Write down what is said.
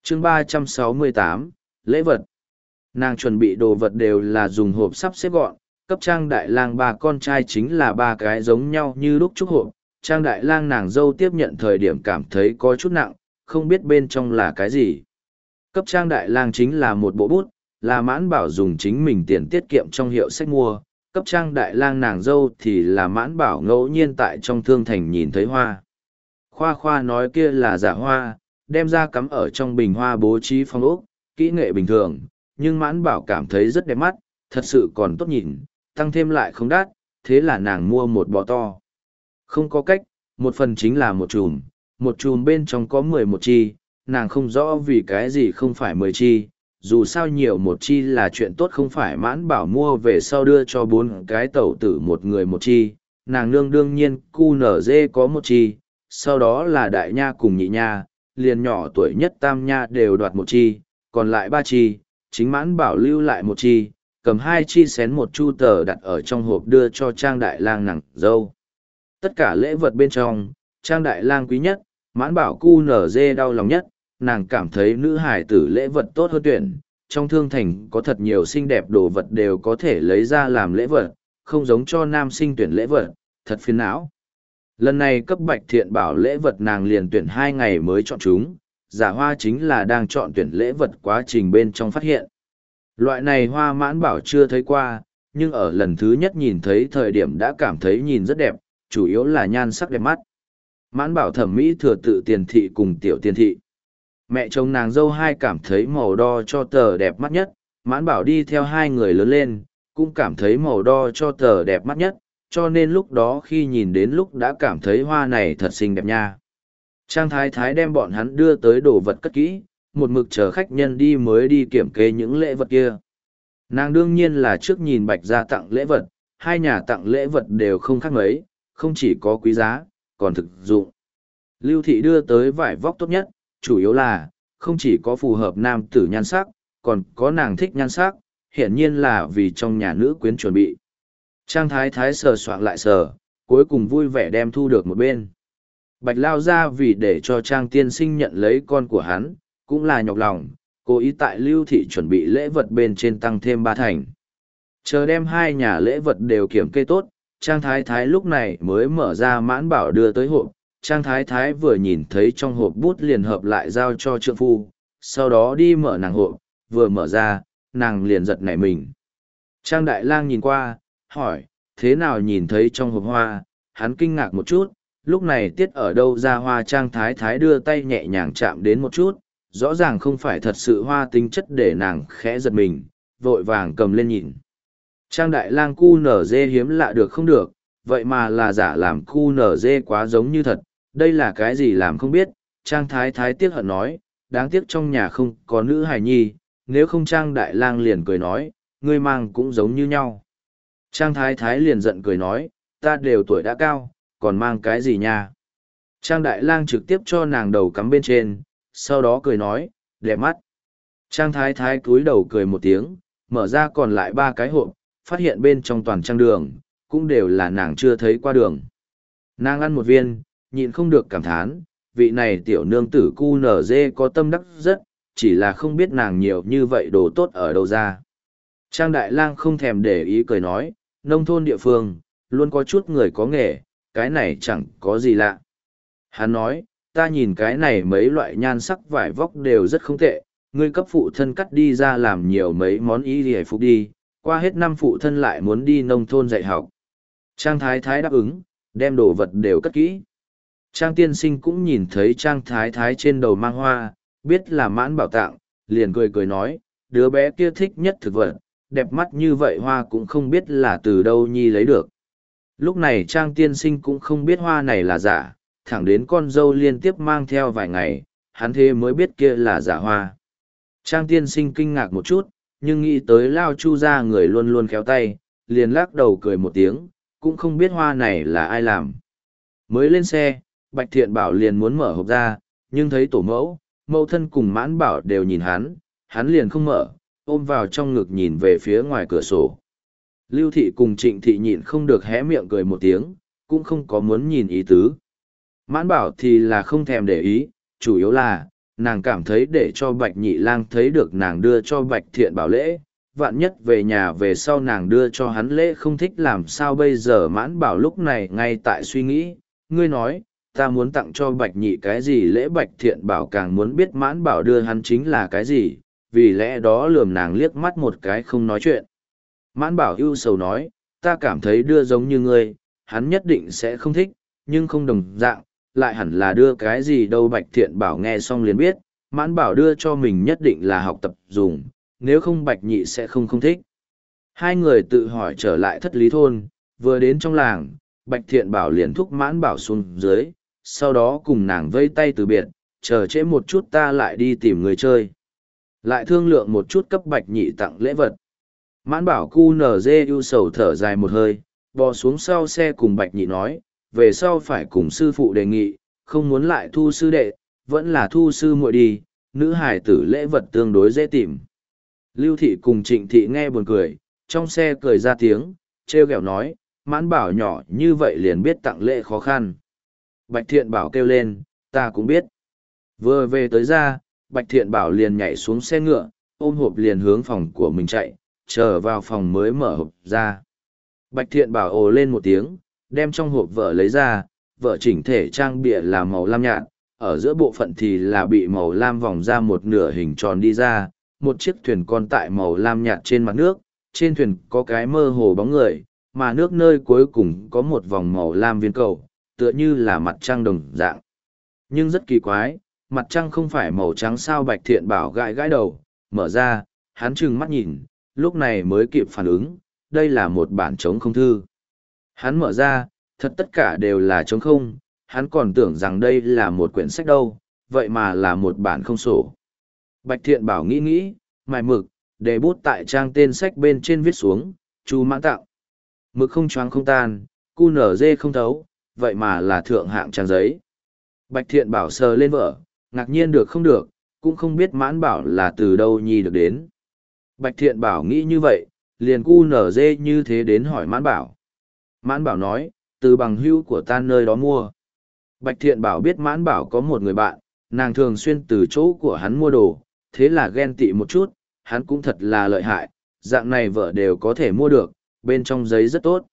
chương 368, lễ vật. Nàng chuẩn bị đồ vật đều là dùng hộp sắp xếp gọn, cấp Trang Đại Lang ba con trai chính là ba cái giống nhau như lúc chúc hộp. Trang Đại Lang nàng dâu tiếp nhận thời điểm cảm thấy có chút nặng, không biết bên trong là cái gì. Cấp Trang Đại Lang chính là một bộ bút, là Mãn Bảo dùng chính mình tiền tiết kiệm trong hiệu sách mua. Cấp Trang Đại Lang nàng dâu thì là Mãn Bảo ngẫu nhiên tại trong thương thành nhìn thấy hoa. Khoa Khoa nói kia là giả hoa, đem ra cắm ở trong bình hoa bố trí phong ốc, kỹ nghệ bình thường, nhưng Mãn Bảo cảm thấy rất đẹp mắt, thật sự còn tốt nhìn, tăng thêm lại không đắt, thế là nàng mua một bó to. Không có cách, một phần chính là một chùm bên trong có 11 chi, nàng không rõ vì cái gì không phải 10 chi, dù sao nhiều một chi là chuyện tốt không phải. Mãn Bảo mua về sau đưa cho 4 cái tẩu tử một người một chi, nàng nương đương nhiên cu nở dê có một chi, sau đó là đại nha cùng nhị nha, liền nhỏ tuổi nhất tam nha đều đoạt một chi, còn lại 3 chi, chính Mãn Bảo lưu lại một chi, cầm 2 chi xén một chu tờ đặt ở trong hộp đưa cho Trang Đại Lang nàng dâu. Tất cả lễ vật bên trong, Trang Đại Lang quý nhất, Mãn Bảo cu nở dê đau lòng nhất, nàng cảm thấy nữ hải tử lễ vật tốt hơn tuyển, trong thương thành có thật nhiều xinh đẹp đồ vật đều có thể lấy ra làm lễ vật, không giống cho nam sinh tuyển lễ vật, thật phiền não. Lần này cấp Bạch Thiện Bảo lễ vật nàng liền tuyển 2 ngày mới chọn chúng, giả hoa chính là đang chọn tuyển lễ vật quá trình bên trong phát hiện. Loại này hoa Mãn Bảo chưa thấy qua, nhưng ở lần thứ nhất nhìn thấy thời điểm đã cảm thấy nhìn rất đẹp, chủ yếu là nhan sắc đẹp mắt. Mãn Bảo thẩm mỹ thừa tự tiền thị cùng tiểu tiền thị. Mẹ chồng nàng dâu hai cảm thấy màu đo cho tờ đẹp mắt nhất, Mãn Bảo đi theo hai người lớn lên, cũng cảm thấy màu đo cho tờ đẹp mắt nhất, cho nên lúc đó khi nhìn đến lúc đã cảm thấy hoa này thật xinh đẹp nha. Trang Thái Thái đem bọn hắn đưa tới đồ vật cất kỹ, một mực chờ khách nhân đi mới đi kiểm kê những lễ vật kia. Nàng đương nhiên là trước nhìn Bạch gia tặng lễ vật, hai nhà tặng lễ vật đều không khác mấy, không chỉ có quý giá, còn thực dụng. Lưu Thị đưa tới vải vóc tốt nhất, chủ yếu là, không chỉ có phù hợp nam tử nhan sắc, còn có nàng thích nhan sắc, hiển nhiên là vì trong nhà nữ quyến chuẩn bị. Trang Thái Thái sờ soạn lại sờ, cuối cùng vui vẻ đem thu được một bên. Bạch lao ra vì để cho Trang tiên sinh nhận lấy con của hắn, cũng là nhọc lòng, cố ý tại Lưu Thị chuẩn bị lễ vật bên trên tăng thêm 3 thành. Chờ đem hai nhà lễ vật đều kiểm kê tốt, Trang Thái Thái lúc này mới mở ra Mãn Bảo đưa tới hộp. Trang Thái Thái vừa nhìn thấy trong hộp bút liền hợp lại giao cho trượng phu, sau đó đi mở nàng hộp, vừa mở ra, nàng liền giật nảy mình. Trang Đại Lang nhìn qua, hỏi, thế nào nhìn thấy trong hộp hoa, hắn kinh ngạc một chút, lúc này tiết ở đâu ra hoa. Trang Thái Thái đưa tay nhẹ nhàng chạm đến một chút, rõ ràng không phải thật sự hoa tính chất để nàng khẽ giật mình, vội vàng cầm lên nhìn. Trang Đại Lang cu nở dê hiếm lạ được không được, vậy mà là giả làm cu nở dê quá giống như thật, đây là cái gì làm không biết. Trang Thái Thái tiếc hận nói, đáng tiếc trong nhà không có nữ hài nhi, nếu không Trang Đại Lang liền cười nói, ngươi mang cũng giống như nhau. Trang Thái Thái liền giận cười nói, ta đều tuổi đã cao, còn mang cái gì nha. Trang Đại Lang trực tiếp cho nàng đầu cắm bên trên, sau đó cười nói, đẹp mắt. Trang Thái Thái cúi đầu cười một tiếng, mở ra còn lại 3 cái hộp, phát hiện bên trong toàn trang đường, cũng đều là nàng chưa thấy qua đường. Nàng ăn một viên, nhịn không được cảm thán, vị này tiểu nương tử cu nở dê có tâm đắc rất, chỉ là không biết nàng nhiều như vậy đồ tốt ở đâu ra. Trang Đại Lang không thèm để ý cười nói, nông thôn địa phương, luôn có chút người có nghề, cái này chẳng có gì lạ. Hắn nói, ta nhìn cái này mấy loại nhan sắc vải vóc đều rất không tệ, ngươi cấp phụ thân cắt đi ra làm nhiều mấy món y hề phục đi, qua hết năm phụ thân lại muốn đi nông thôn dạy học. Trang Thái Thái đáp ứng, đem đồ vật đều cất kỹ. Trang tiên sinh cũng nhìn thấy Trang Thái Thái trên đầu mang hoa, biết là Mãn Bảo tặng, liền cười cười nói, đứa bé kia thích nhất thực vật, đẹp mắt như vậy hoa cũng không biết là từ đâu nhi lấy được. Lúc này Trang tiên sinh cũng không biết hoa này là giả, thẳng đến con dâu liên tiếp mang theo vài ngày, hắn thế mới biết kia là giả hoa. Trang tiên sinh kinh ngạc một chút, nhưng nghĩ tới Lao Chu gia người luôn luôn khéo tay, liền lắc đầu cười một tiếng, cũng không biết hoa này là ai làm. Mới lên xe, Bạch Thiện Bảo liền muốn mở hộp ra, nhưng thấy tổ mẫu, mẫu thân cùng Mãn Bảo đều nhìn hắn liền không mở, ôm vào trong ngực nhìn về phía ngoài cửa sổ. Lưu Thị cùng Trịnh Thị nhịn không được hé miệng cười một tiếng, cũng không có muốn nhìn ý tứ. Mãn Bảo thì là không thèm để ý, chủ yếu là, nàng cảm thấy để cho Bạch Nhị Lang thấy được nàng đưa cho Bạch Thiện Bảo lễ, vạn nhất về nhà về sau nàng đưa cho hắn lễ không thích làm sao bây giờ. Mãn Bảo lúc này ngay tại suy nghĩ, ngươi nói, ta muốn tặng cho Bạch Nhị cái gì lễ. Bạch Thiện Bảo càng muốn biết Mãn Bảo đưa hắn chính là cái gì, vì lẽ đó lườm nàng liếc mắt một cái không nói chuyện. Mãn Bảo ưu sầu nói, ta cảm thấy đưa giống như ngươi, hắn nhất định sẽ không thích, nhưng không đồng dạng, lại hẳn là đưa cái gì đâu. Bạch Thiện Bảo nghe xong liền biết, Mãn Bảo đưa cho mình nhất định là học tập dùng, nếu không Bạch Nhị sẽ không thích. Hai người tự hỏi trở lại Thất Lý Thôn, vừa đến trong làng, Bạch Thiện Bảo liền thúc Mãn Bảo xuống dưới, sau đó cùng nàng vây tay từ biệt, chờ trễ một chút ta lại đi tìm người chơi. Lại thương lượng một chút cấp Bạch Nhị tặng lễ vật. Mãn Bảo cu nở dê ưu sầu thở dài một hơi, bò xuống sau xe cùng Bạch Nhị nói, về sau phải cùng sư phụ đề nghị, không muốn lại thu sư đệ, vẫn là thu sư muội đi, nữ hải tử lễ vật tương đối dễ tìm. Lưu Thị cùng Trịnh Thị nghe buồn cười, trong xe cười ra tiếng, trêu ghẹo nói, Mãn Bảo nhỏ như vậy liền biết tặng lễ khó khăn. Bạch Thiện Bảo kêu lên, ta cũng biết. Vừa về tới ra, Bạch Thiện Bảo liền nhảy xuống xe ngựa, ôm hộp liền hướng phòng của mình chạy, chờ vào phòng mới mở hộp ra. Bạch Thiện Bảo ồ lên một tiếng, đem trong hộp vợ lấy ra, vợ chỉnh thể trang bìa là màu lam nhạt, ở giữa bộ phận thì là bị màu lam vòng ra một nửa hình tròn đi ra, một chiếc thuyền con tại màu lam nhạt trên mặt nước, trên thuyền có cái mơ hồ bóng người, mà nước nơi cuối cùng có một vòng màu lam viên cầu, tựa như là mặt trăng đồng dạng. Nhưng rất kỳ quái, mặt trăng không phải màu trắng sao. Bạch Thiện Bảo gãi gãi đầu, mở ra, hắn trừng mắt nhìn, lúc này mới kịp phản ứng, đây là một bản trống không thư. Hắn mở ra, thật tất cả đều là trống không, hắn còn tưởng rằng đây là một quyển sách đâu, vậy mà là một bản không sổ. Bạch Thiện Bảo nghĩ nghĩ, mài mực, để bút tại trang tên sách bên trên viết xuống, Chu Mãn tặng. Mực không choáng không tan, cu nở dê không thấu, vậy mà là thượng hạng trang giấy. Bạch Thiện Bảo sờ lên vợ, ngạc nhiên được không được, cũng không biết Mãn Bảo là từ đâu nhi được đến. Bạch Thiện Bảo nghĩ như vậy, liền cu nở dê như thế đến hỏi Mãn Bảo. Mãn Bảo nói, từ bằng hữu của ta nơi đó mua. Bạch Thiện Bảo biết Mãn Bảo có một người bạn, nàng thường xuyên từ chỗ của hắn mua đồ, thế là ghen tị một chút, hắn cũng thật là lợi hại, dạng này vợ đều có thể mua được, bên trong giấy rất tốt.